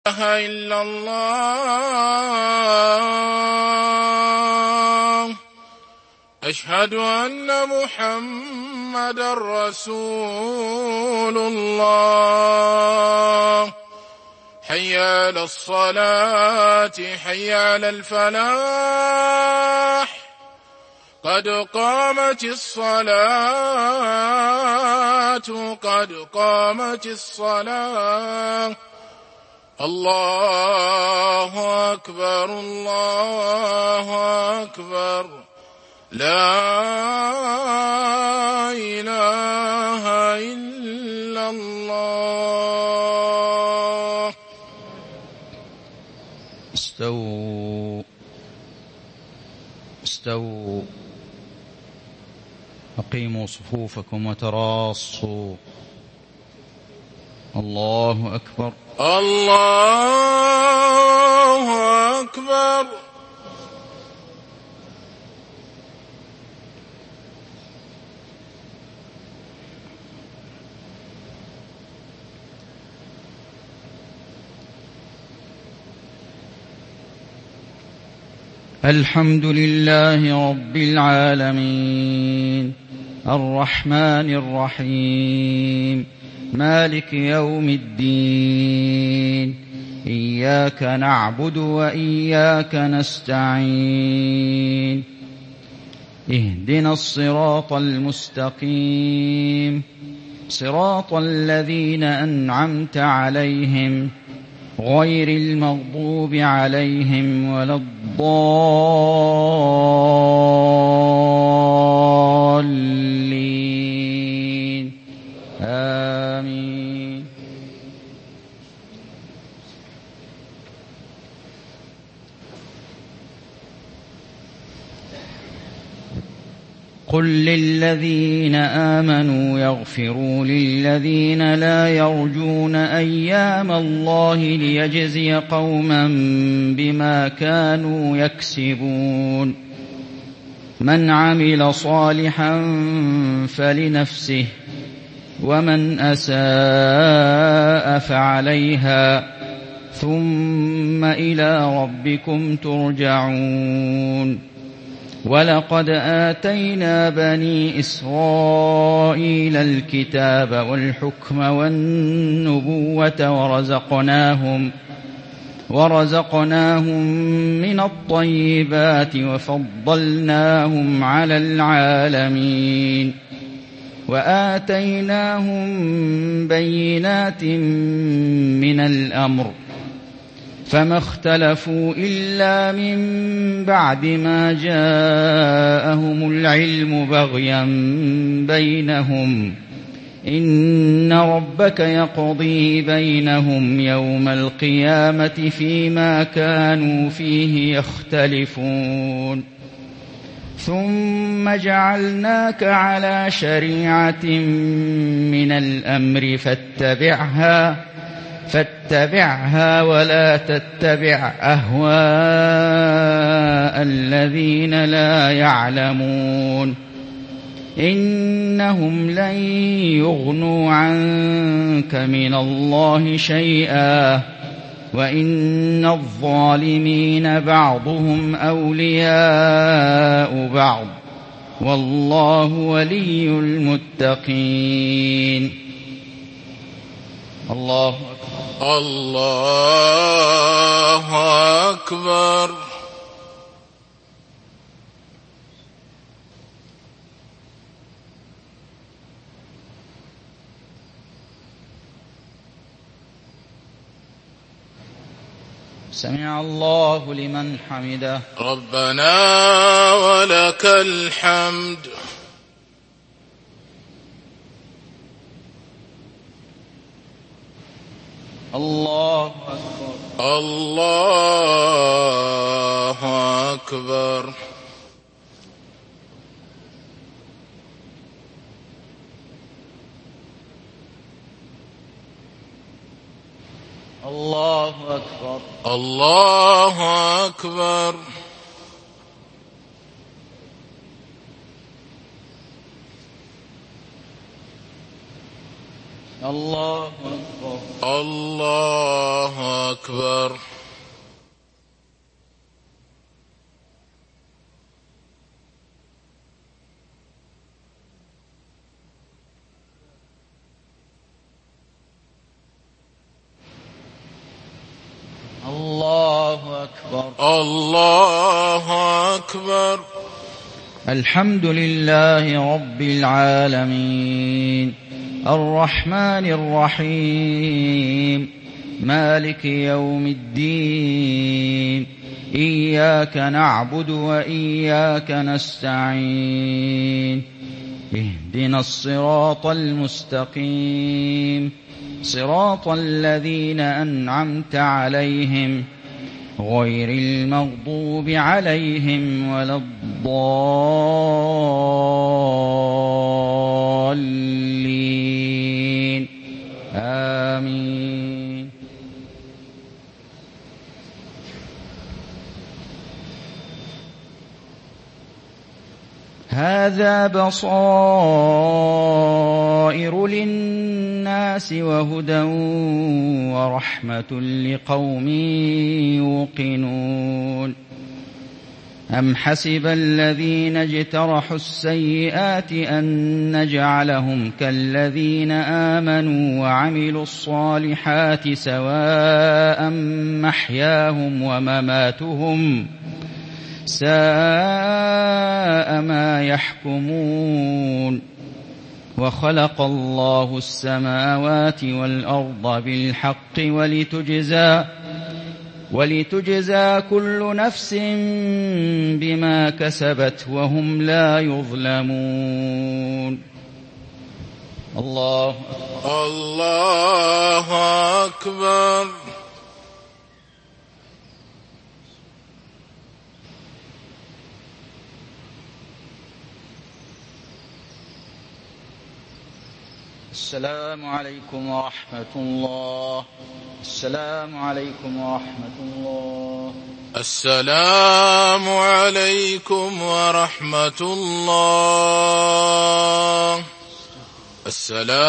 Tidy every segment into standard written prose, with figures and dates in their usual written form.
إله إلا الله أشهد أن محمدًا رسول الله حي على الصلاة حي على الفلاح قد قامت الصلاة قد قامت الصلاة الله أكبر الله أكبر لا إله إلا الله. استووا استووا أقيموا صفوفكم وتراصوا. الله أكبر الله أكبر. الحمد لله رب العالمين الرحمن الرحيم مالك يوم الدين إياك نعبد وإياك نستعين اهدنا الصراط المستقيم صراط الذين أنعمت عليهم غير المغضوب عليهم ولا الضالين آمين. قل للذين آمنوا يغفروا للذين لا يرجون أيام الله ليجزي قوما بما كانوا يكسبون. من عمل صالحا فلنفسه ومن أساء فعليها ثم إلى ربكم ترجعون. ولقد آتينا بني إسرائيل الكتاب والحكم والنبوة ورزقناهم من الطيبات وفضلناهم على العالمين وآتيناهم بينات من الأمر فما اختلفوا إلا من بعد ما جاءهم العلم بغيا بينهم إن ربك يقضي بينهم يوم القيامة فيما كانوا فيه يختلفون. ثم جعلناك على شريعة من الأمر فاتبعها ولا تتبع أهواء الذين لا يعلمون إنهم لن يغنوا عنك من الله شيئا وإن الظالمين بعضهم أولياء بعض والله ولي المتقين. الله أكبر. الله أكبر. سمع الله لمن حمده. ربنا ولك الحمد. الله أكبر. الله أكبر. الله أكبر. الله أكبر. الله أكبر. الله أكبر. الله أكبر. الله أكبر. الحمد لله رب العالمين الرحمن الرحيم مالك يوم الدين إياك نعبد وإياك نستعين اهدنا الصراط المستقيم صراط الذين أنعمت عليهم غير المغضوب عليهم ولا الضالين آمين. هذا بصائر للناس وهدى ورحمة لقوم يوقنون. أم حسب الذين اجترحوا السيئات أن نجعلهم كالذين آمنوا وعملوا الصالحات سواء محياهم ومماتهم ساء ما يحكمون. وخلق الله السماوات والأرض بالحق ولتجزى كل نفس بما كسبت وهم لا يظلمون. الله أكبر. السلام عليكم ورحمة الله. السلام عليكم ورحمة الله. السلام عليكم ورحمة الله.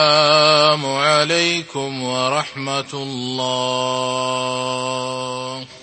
السلام عليكم ورحمة الله.